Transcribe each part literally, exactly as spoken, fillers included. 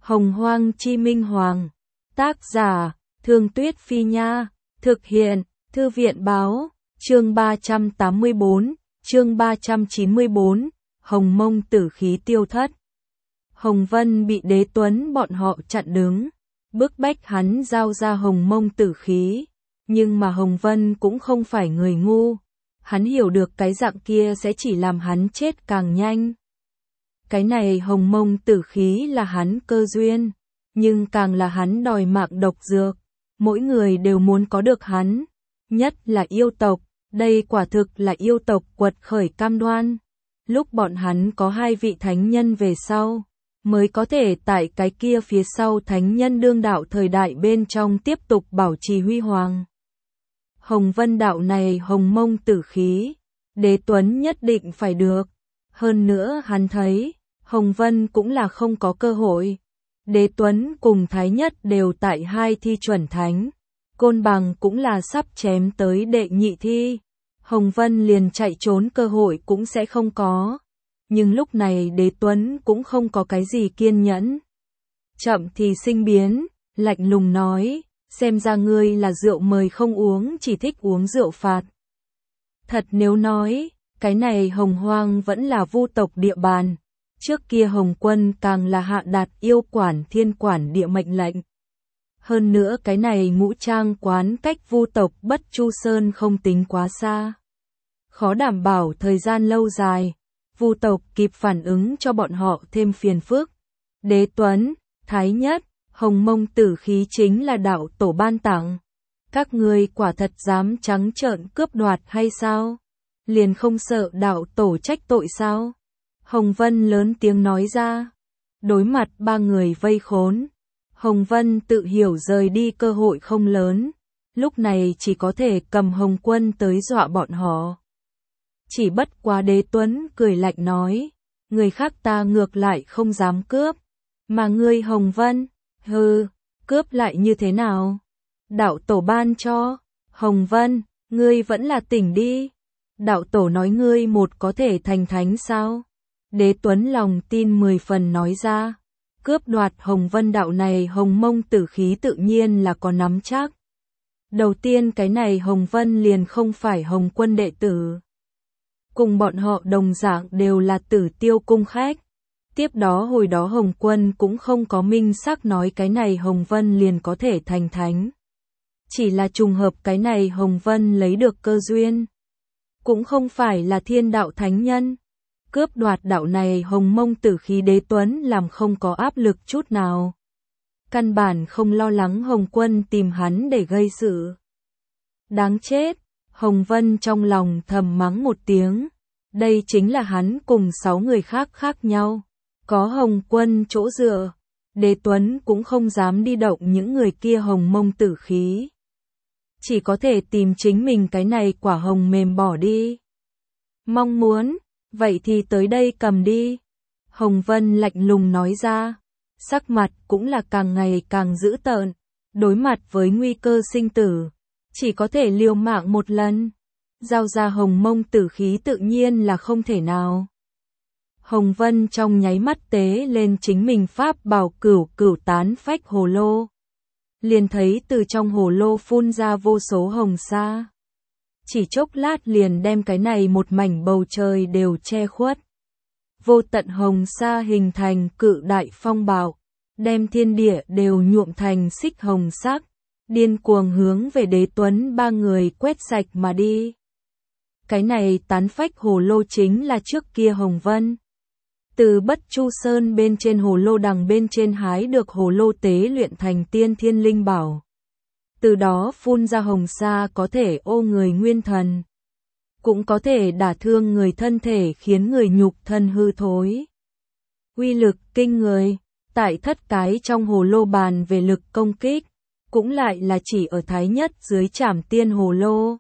Hồng Hoang Chi Minh Hoàng. Tác giả, Thương Tuyết Phi Nha. Thực hiện, Thư viện Báo. Chương ba trăm tám mươi bốn, chương ba trăm chín mươi bốn, Hồng Mông tử khí tiêu thất. Hồng Vân bị Đế Tuấn bọn họ chặn đứng, bức bách hắn giao ra Hồng Mông tử khí. Nhưng mà Hồng Vân cũng không phải người ngu. Hắn hiểu được cái dạng kia sẽ chỉ làm hắn chết càng nhanh. Cái này Hồng Mông tử khí là hắn cơ duyên, nhưng càng là hắn đòi mạng độc dược. Mỗi người đều muốn có được hắn, nhất là yêu tộc. Đây quả thực là yêu tộc quật khởi cam đoan. Lúc bọn hắn có hai vị thánh nhân về sau, mới có thể tại cái kia phía sau thánh nhân đương đạo thời đại bên trong tiếp tục bảo trì huy hoàng. Hồng Vân đạo này Hồng Mông tử khí, Đế Tuấn nhất định phải được. Hơn nữa hắn thấy, Hồng Vân cũng là không có cơ hội. Đế Tuấn cùng Thái Nhất đều tại hai thi chuẩn thánh. Côn Bằng cũng là sắp chém tới đệ nhị thi. Hồng Vân liền chạy trốn cơ hội cũng sẽ không có. Nhưng lúc này Đế Tuấn cũng không có cái gì kiên nhẫn. Chậm thì sinh biến, lạnh lùng nói, xem ra ngươi là rượu mời không uống, chỉ thích uống rượu phạt. Thật nếu nói, cái này Hồng Hoang vẫn là Vu tộc địa bàn. Trước kia Hồng Quân càng là hạ đạt yêu quản thiên quản địa mệnh lệnh. Hơn nữa cái này ngũ trang quán cách Vu tộc Bất Chu Sơn không tính quá xa. Khó đảm bảo thời gian lâu dài, Vu tộc kịp phản ứng cho bọn họ thêm phiền phức. Đế Tuấn, Thái Nhất, Hồng Mông tử khí chính là đạo tổ ban tặng. Các ngươi quả thật dám trắng trợn cướp đoạt hay sao? Liền không sợ đạo tổ trách tội sao? Hồng Vân lớn tiếng nói ra. Đối mặt ba người vây khốn, Hồng Vân tự hiểu rời đi cơ hội không lớn. Lúc này chỉ có thể cầm Hồng Quân tới dọa bọn họ. Chỉ bất quá Đế Tuấn cười lạnh nói, người khác ta ngược lại không dám cướp. Mà ngươi Hồng Vân, hừ, cướp lại như thế nào? Đạo tổ ban cho. Hồng Vân, ngươi vẫn là tỉnh đi. Đạo tổ nói ngươi một có thể thành thánh sao? Đế Tuấn lòng tin mười phần nói ra. Cướp đoạt Hồng Vân đạo này Hồng Mông tử khí tự nhiên là có nắm chắc. Đầu tiên cái này Hồng Vân liền không phải Hồng Quân đệ tử. Cùng bọn họ đồng dạng đều là Tử Tiêu cung khách. Tiếp đó hồi đó Hồng Quân cũng không có minh xác nói cái này Hồng Vân liền có thể thành thánh. Chỉ là trùng hợp cái này Hồng Vân lấy được cơ duyên. Cũng không phải là thiên đạo thánh nhân. Cướp đoạt đạo này Hồng Mông tử khí Đế Tuấn làm không có áp lực chút nào. Căn bản không lo lắng Hồng Quân tìm hắn để gây sự. Đáng chết, Hồng Vân trong lòng thầm mắng một tiếng. Đây chính là hắn cùng sáu người khác khác nhau. Có Hồng Quân chỗ dựa, Đế Tuấn cũng không dám đi động những người kia Hồng Mông tử khí. Chỉ có thể tìm chính mình cái này quả hồng mềm bỏ đi. Mong muốn, vậy thì tới đây cầm đi. Hồng Vân lạnh lùng nói ra. Sắc mặt cũng là càng ngày càng dữ tợn. Đối mặt với nguy cơ sinh tử, chỉ có thể liều mạng một lần. Giao ra Hồng Mông tử khí tự nhiên là không thể nào. Hồng Vân trong nháy mắt tế lên chính mình pháp bảo cửu cửu tán phách hồ lô. Liền thấy từ trong hồ lô phun ra vô số hồng sa. Chỉ chốc lát liền đem cái này một mảnh bầu trời đều che khuất. Vô tận hồng sa hình thành cự đại phong bạo, đem thiên địa đều nhuộm thành xích hồng sắc, điên cuồng hướng về Đế Tuấn ba người quét sạch mà đi. Cái này tán phách hồ lô chính là trước kia Hồng Vân từ Bất Chu Sơn bên trên hồ lô đằng bên trên hái được hồ lô tế luyện thành tiên thiên linh bảo. Từ đó phun ra hồng sa có thể ô người nguyên thần, cũng có thể đả thương người thân thể khiến người nhục thân hư thối. Uy lực kinh người, tại thất cái trong hồ lô bàn về lực công kích, cũng lại là chỉ ở Thái Nhất dưới Trảm Tiên hồ lô.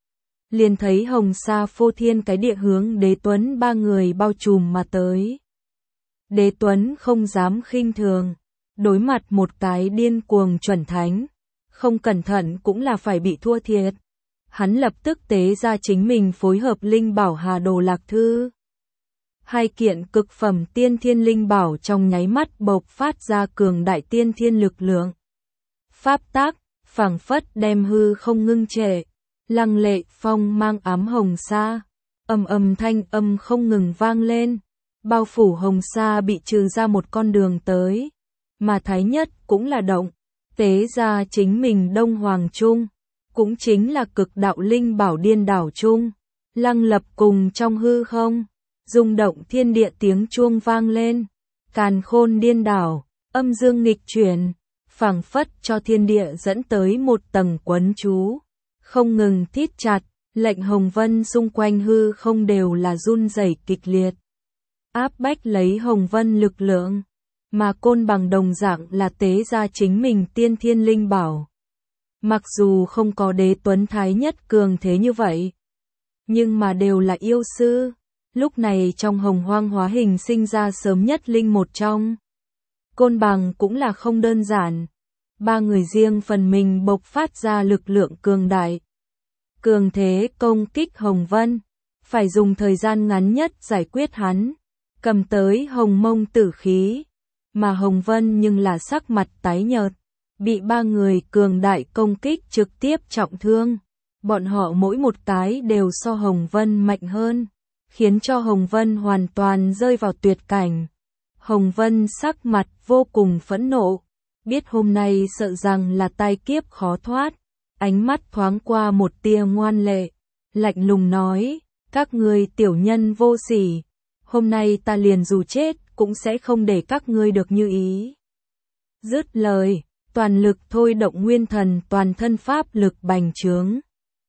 Liền thấy hồng sa phô thiên cái địa hướng Đế Tuấn ba người bao trùm mà tới. Đế Tuấn không dám khinh thường, đối mặt một cái điên cuồng chuẩn thánh, không cẩn thận cũng là phải bị thua thiệt. Hắn lập tức tế ra chính mình phối hợp linh bảo Hà Đồ Lạc Thư. Hai kiện cực phẩm tiên thiên linh bảo trong nháy mắt bộc phát ra cường đại tiên thiên lực lượng. Pháp tác, phảng phất đem hư không ngưng trệ, lăng lệ phong mang ám hồng sa, ầm ầm thanh âm không ngừng vang lên, bao phủ hồng sa bị trừ ra một con đường tới, mà Thái Nhất cũng là động, tế ra chính mình Đông Hoàng Trung, cũng chính là cực đạo linh bảo điên đảo Trung, lăng lập cùng trong hư không, rung động thiên địa tiếng chuông vang lên, càn khôn điên đảo, âm dương nghịch chuyển, phảng phất cho thiên địa dẫn tới một tầng quấn chú, không ngừng thít chặt, lệnh hồng vân xung quanh hư không đều là run rẩy kịch liệt. Áp bách lấy hồng vân lực lượng, mà côn bằng đồng dạng là tế ra chính mình tiên thiên linh bảo. Mặc dù không có Đế Tuấn Thái Nhất cường thế như vậy, nhưng mà đều là yêu sư, lúc này trong hồng hoang hóa hình sinh ra sớm nhất linh một trong. Côn bằng cũng là không đơn giản, ba người riêng phần mình bộc phát ra lực lượng cường đại. Cường thế công kích Hồng Vân, phải dùng thời gian ngắn nhất giải quyết hắn, cầm tới hồng mông tử khí, mà Hồng Vân nhưng là sắc mặt tái nhợt, bị ba người cường đại công kích trực tiếp trọng thương. Bọn họ mỗi một cái đều so Hồng Vân mạnh hơn, khiến cho Hồng Vân hoàn toàn rơi vào tuyệt cảnh. Hồng Vân sắc mặt vô cùng phẫn nộ, biết hôm nay sợ rằng là tai kiếp khó thoát, ánh mắt thoáng qua một tia ngoan lệ, lạnh lùng nói, các ngươi tiểu nhân vô sỉ, hôm nay ta liền dù chết cũng sẽ không để các ngươi được như ý. Dứt lời, toàn lực thôi động nguyên thần toàn thân pháp lực bành trướng.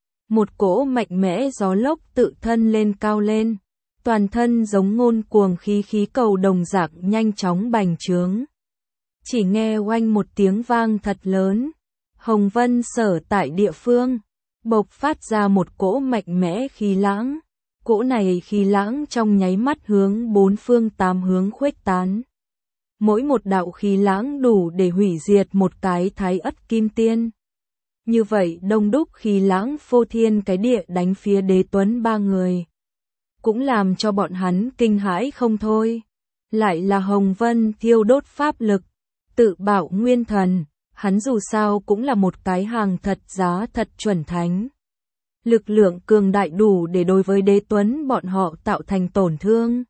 Một cỗ mạnh mẽ gió lốc tự thân lên cao lên, toàn thân giống ngôn cuồng khí khí cầu đồng dạng nhanh chóng bành trướng. Chỉ nghe oanh một tiếng vang thật lớn, Hồng Vân sở tại địa phương, bộc phát ra một cỗ mạnh mẽ khí lãng. Cỗ này khí lãng trong nháy mắt hướng bốn phương tám hướng khuếch tán. Mỗi một đạo khí lãng đủ để hủy diệt một cái thái ất kim tiên. Như vậy đông đúc khí lãng phô thiên cái địa đánh phía Đế Tuấn ba người. Cũng làm cho bọn hắn kinh hãi không thôi. Lại là Hồng Vân thiêu đốt pháp lực, tự bảo nguyên thần, hắn dù sao cũng là một cái hàng thật giá thật chuẩn thánh. Lực lượng cường đại đủ để đối với Đế Tuấn bọn họ tạo thành tổn thương.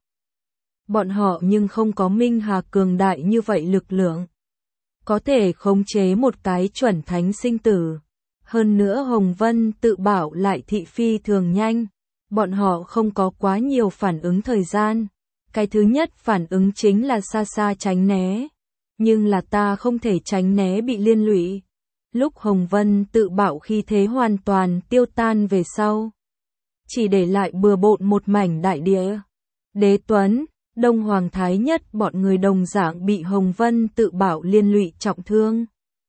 Bọn họ nhưng không có Minh Hà cường đại như vậy lực lượng. Có thể khống chế một cái chuẩn thánh sinh tử. Hơn nữa Hồng Vân tự bảo lại thị phi thường nhanh. Bọn họ không có quá nhiều phản ứng thời gian. Cái thứ nhất phản ứng chính là xa xa tránh né. Nhưng là ta không thể tránh né bị liên lụy. Lúc Hồng Vân tự bảo khi thế hoàn toàn tiêu tan về sau. Chỉ để lại bừa bộn một mảnh đại địa. Đế Tuấn, Đông Hoàng Thái Nhất bọn người đồng dạng bị Hồng Vân tự bảo liên lụy trọng thương.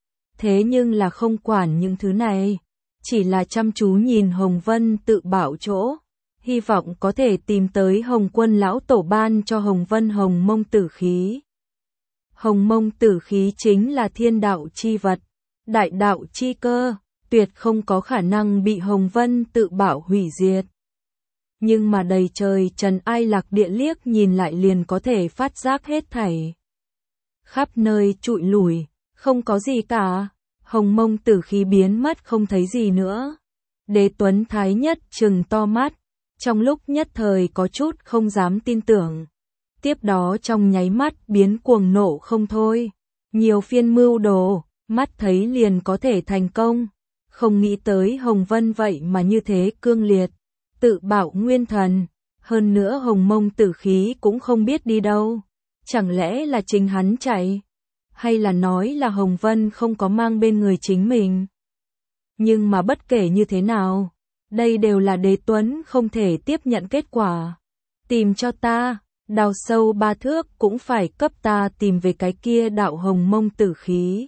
Thế nhưng là không quản những thứ này. Chỉ là chăm chú nhìn Hồng Vân tự bảo chỗ. Hy vọng có thể tìm tới Hồng Quân lão tổ ban cho Hồng Vân hồng mông tử khí. Hồng mông tử khí chính là thiên đạo chi vật. Đại đạo chi cơ, tuyệt không có khả năng bị Hồng Vân tự bảo hủy diệt. Nhưng mà đầy trời trần ai lạc địa liếc nhìn lại liền có thể phát giác hết thảy. Khắp nơi trụi lủi, không có gì cả, hồng mông tử khí biến mất không thấy gì nữa. Đế Tuấn Thái Nhất trừng to mắt, trong lúc nhất thời có chút không dám tin tưởng. Tiếp đó trong nháy mắt biến cuồng nộ không thôi, nhiều phiên mưu đồ. Mắt thấy liền có thể thành công, không nghĩ tới Hồng Vân vậy mà như thế cương liệt, tự bảo nguyên thần, hơn nữa hồng mông tử khí cũng không biết đi đâu, chẳng lẽ là chính hắn chạy, hay là nói là Hồng Vân không có mang bên người chính mình. Nhưng mà bất kể như thế nào, đây đều là Đế Tuấn không thể tiếp nhận kết quả. Tìm cho ta, đào sâu ba thước cũng phải cấp ta tìm về cái kia đạo hồng mông tử khí.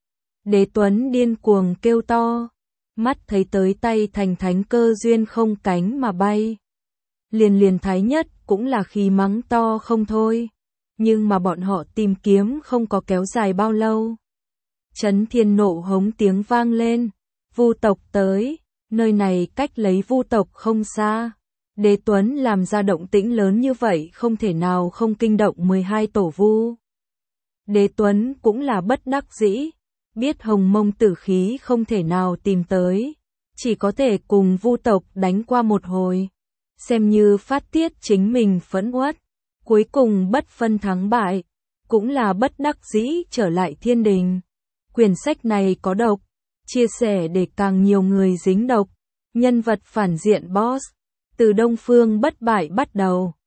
Đế Tuấn điên cuồng kêu to, mắt thấy tới tay thành thánh cơ duyên không cánh mà bay. Liền liền Thái Nhất cũng là khí mắng to không thôi, nhưng mà bọn họ tìm kiếm không có kéo dài bao lâu. Chấn thiên nộ hống tiếng vang lên, Vu tộc tới, nơi này cách lấy Vu tộc không xa. Đế Tuấn làm ra động tĩnh lớn như vậy không thể nào không kinh động mười hai tổ vu. Đế Tuấn cũng là bất đắc dĩ, biết hồng mông tử khí không thể nào tìm tới, chỉ có thể cùng vu tộc đánh qua một hồi, xem như phát tiết chính mình phẫn uất, cuối cùng bất phân thắng bại, cũng là bất đắc dĩ trở lại thiên đình. Quyển sách này có độc, chia sẻ để càng nhiều người dính độc, nhân vật phản diện boss, từ Đông Phương bất bại bắt đầu.